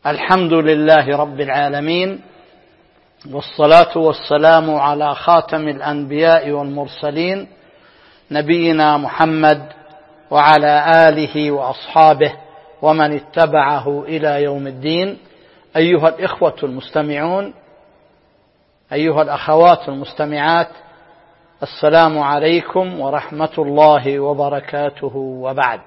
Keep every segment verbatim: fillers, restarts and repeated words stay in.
الحمد لله رب العالمين، والصلاة والسلام على خاتم الأنبياء والمرسلين نبينا محمد وعلى آله وأصحابه ومن اتبعه إلى يوم الدين. أيها الإخوة المستمعون، أيها الأخوات المستمعات، السلام عليكم ورحمة الله وبركاته. وبعد،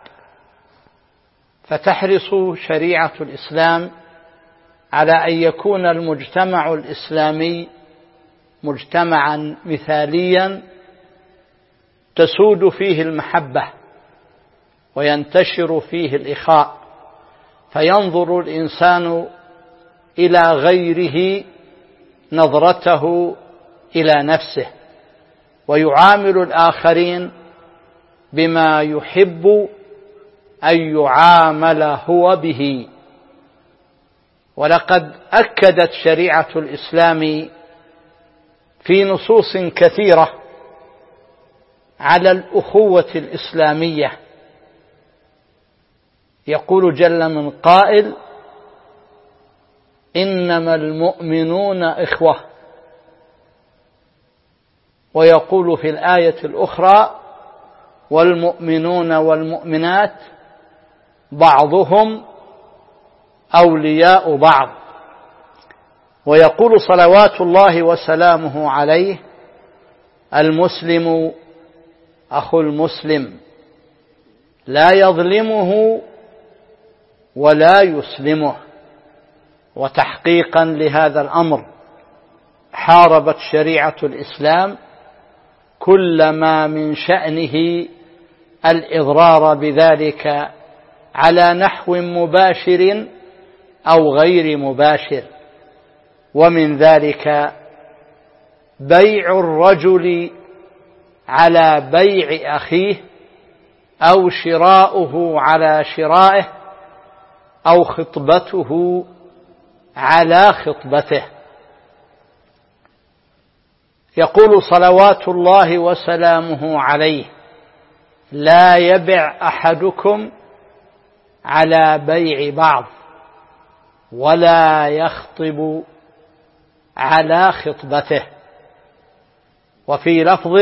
فتحرص شريعة الإسلام على أن يكون المجتمع الإسلامي مجتمعا مثاليا تسود فيه المحبة وينتشر فيه الإخاء، فينظر الإنسان إلى غيره نظرته إلى نفسه، ويعامل الآخرين بما يحب أن يعامل هو به. ولقد أكدت شريعة الإسلام في نصوص كثيرة على الأخوة الإسلامية. يقول جل من قائل: إنما المؤمنون إخوة. ويقول في الآية الأخرى: والمؤمنون والمؤمنات بعضهم أولياء بعض. ويقول صلوات الله وسلامه عليه: المسلم أخو المسلم لا يظلمه ولا يسلمه. وتحقيقا لهذا الأمر حاربت شريعة الإسلام كل ما من شأنه الإضرار بذلك على نحو مباشر أو غير مباشر، ومن ذلك بيع الرجل على بيع أخيه، أو شراؤه على شرائه، أو خطبته على خطبته. يقول صلوات الله وسلامه عليه: لا يبع أحدكم على بيع بعض، ولا يخطب على خطبته. وفي لفظ: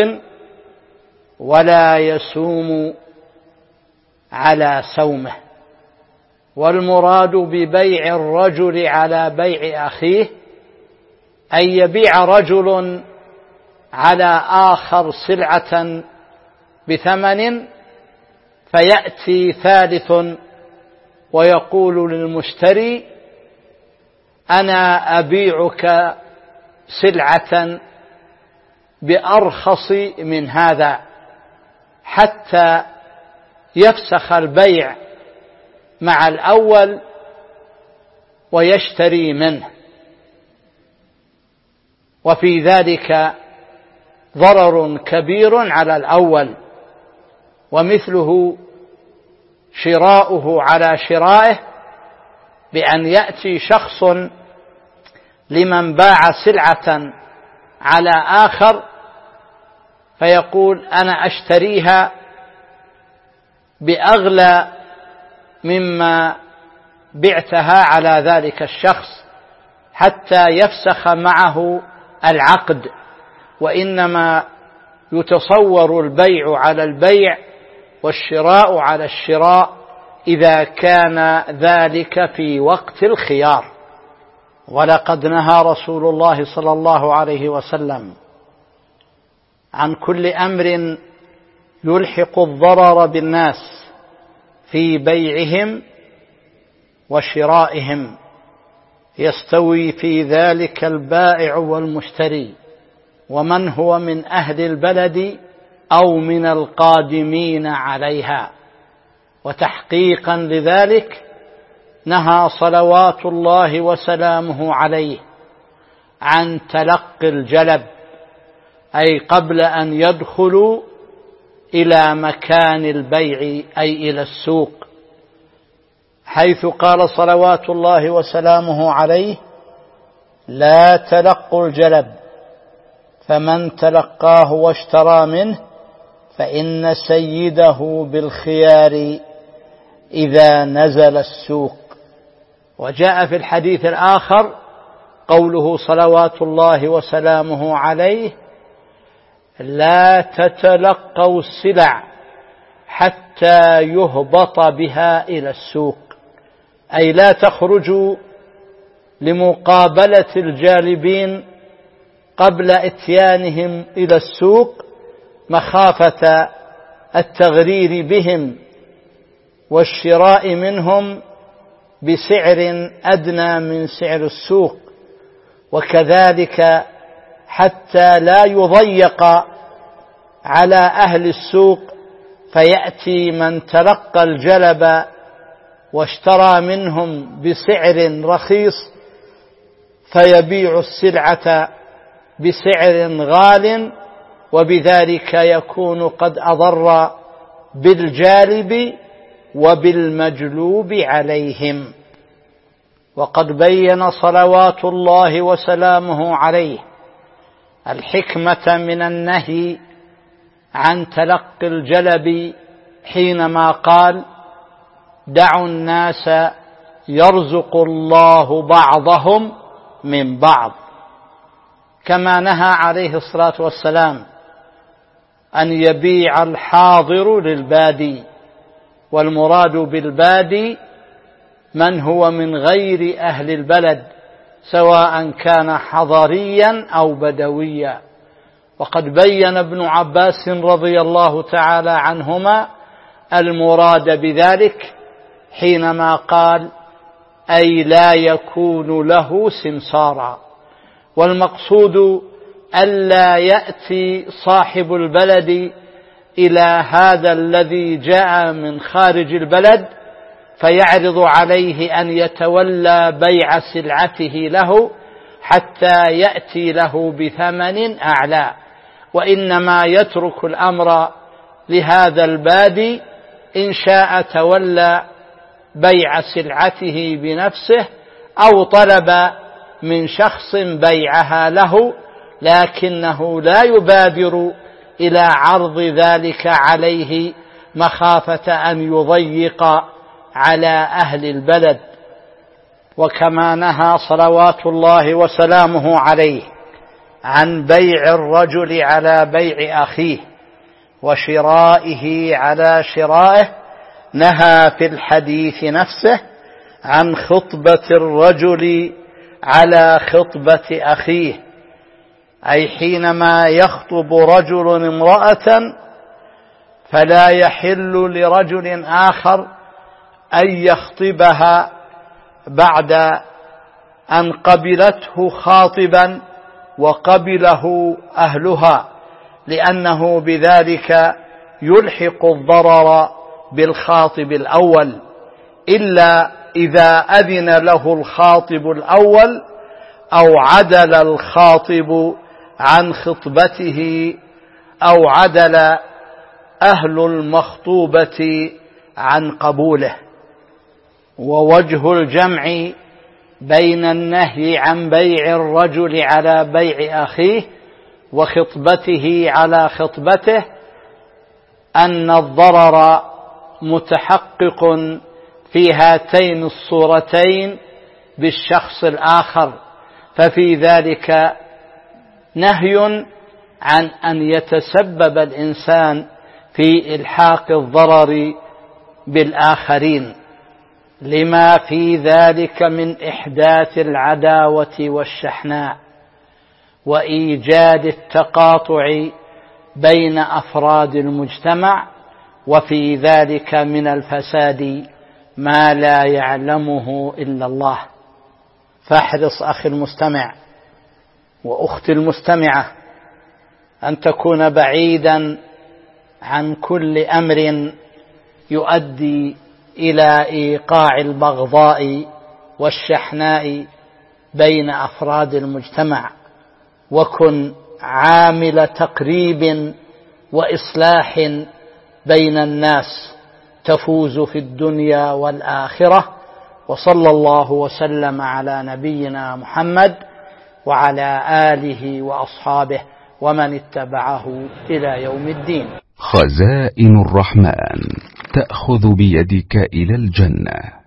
ولا يسوم على سومه. والمراد ببيع الرجل على بيع أخيه أن يبيع رجل على آخر سلعة بثمن، فيأتي ثالث ويقول للمشتري: أنا أبيعك سلعة بأرخص من هذا، حتى يفسخ البيع مع الأول ويشتري منه. وفي ذلك ضرر كبير على الأول، ومثله شراؤه على شرائه، بأن يأتي شخص لمن باع سلعة على آخر فيقول: أنا أشتريها بأغلى مما بعتها على ذلك الشخص، حتى يفسخ معه العقد. وإنما يتصور البيع على البيع والشراء على الشراء إذا كان ذلك في وقت الخيار. ولقد نهى رسول الله صلى الله عليه وسلم عن كل أمر يلحق الضرر بالناس في بيعهم وشرائهم، يستوي في ذلك البائع والمشتري، ومن هو من أهل البلد أو من القادمين عليها. وتحقيقا لذلك نهى صلوات الله وسلامه عليه عن تلقي الجلب، أي قبل أن يدخلوا إلى مكان البيع، أي إلى السوق، حيث قال صلوات الله وسلامه عليه: لا تلقوا الجلب، فمن تلقاه واشترى منه فإن سيده بالخيار إذا نزل السوق. وجاء في الحديث الآخر قوله صلوات الله وسلامه عليه: لا تتلقوا السلع حتى يهبط بها إلى السوق، أي لا تخرجوا لمقابلة الجالبين قبل إتيانهم إلى السوق مخافة التغرير بهم والشراء منهم بسعر أدنى من سعر السوق، وكذلك حتى لا يضيق على أهل السوق فيأتي من تلقى الجلب واشترى منهم بسعر رخيص فيبيع السلعة بسعر غال، وبذلك يكون قد أضر بالجالب وبالمجلوب عليهم. وقد بين صلوات الله وسلامه عليه الحكمة من النهي عن تلقي الجلب حينما قال: دعوا الناس يرزق الله بعضهم من بعض، كما نهى عليه الصلاة والسلام أن يبيع الحاضر للبادي، والمراد بالبادي من هو من غير أهل البلد سواء كان حضريا أو بدويا. وقد بين ابن عباس رضي الله تعالى عنهما المراد بذلك حينما قال: أي لا يكون له سمسارا، والمقصود ألا يأتي صاحب البلد إلى هذا الذي جاء من خارج البلد فيعرض عليه أن يتولى بيع سلعته له حتى يأتي له بثمن أعلى، وإنما يترك الأمر لهذا البادي، إن شاء تولى بيع سلعته بنفسه أو طلب من شخص بيعها له، لكنه لا يبادر إلى عرض ذلك عليه مخافة أن يضيق على أهل البلد. وكما نهى صلوات الله وسلامه عليه عن بيع الرجل على بيع أخيه وشرائه على شرائه، نهى في الحديث نفسه عن خطبة الرجل على خطبة أخيه، أي حينما يخطب رجل امرأة فلا يحل لرجل آخر أن يخطبها بعد أن قبلته خاطبا وقبله أهلها، لأنه بذلك يلحق الضرر بالخاطب الأول، إلا إذا أذن له الخاطب الأول أو عدل الخاطب عن خطبته أو عدل أهل المخطوبة عن قبوله. ووجه الجمع بين النهي عن بيع الرجل على بيع أخيه وخطبته على خطبته أن الضرر متحقق في هاتين الصورتين بالشخص الآخر، ففي ذلك نهي عن أن يتسبب الإنسان في إلحاق الضرر بالآخرين، لما في ذلك من إحداث العداوة والشحناء وإيجاد التقاطع بين أفراد المجتمع، وفي ذلك من الفساد ما لا يعلمه إلا الله. فاحرص أخي المستمع وأختي المستمعة أن تكون بعيدا عن كل أمر يؤدي إلى إيقاع البغضاء والشحناء بين أفراد المجتمع، وكن عامل تقريب وإصلاح بين الناس تفوز في الدنيا والآخرة. وصلى الله وسلم على نبينا محمد وعلى آله وأصحابه ومن اتبعه إلى يوم الدين. خزائن الرحمن تأخذ بيدك إلى الجنة.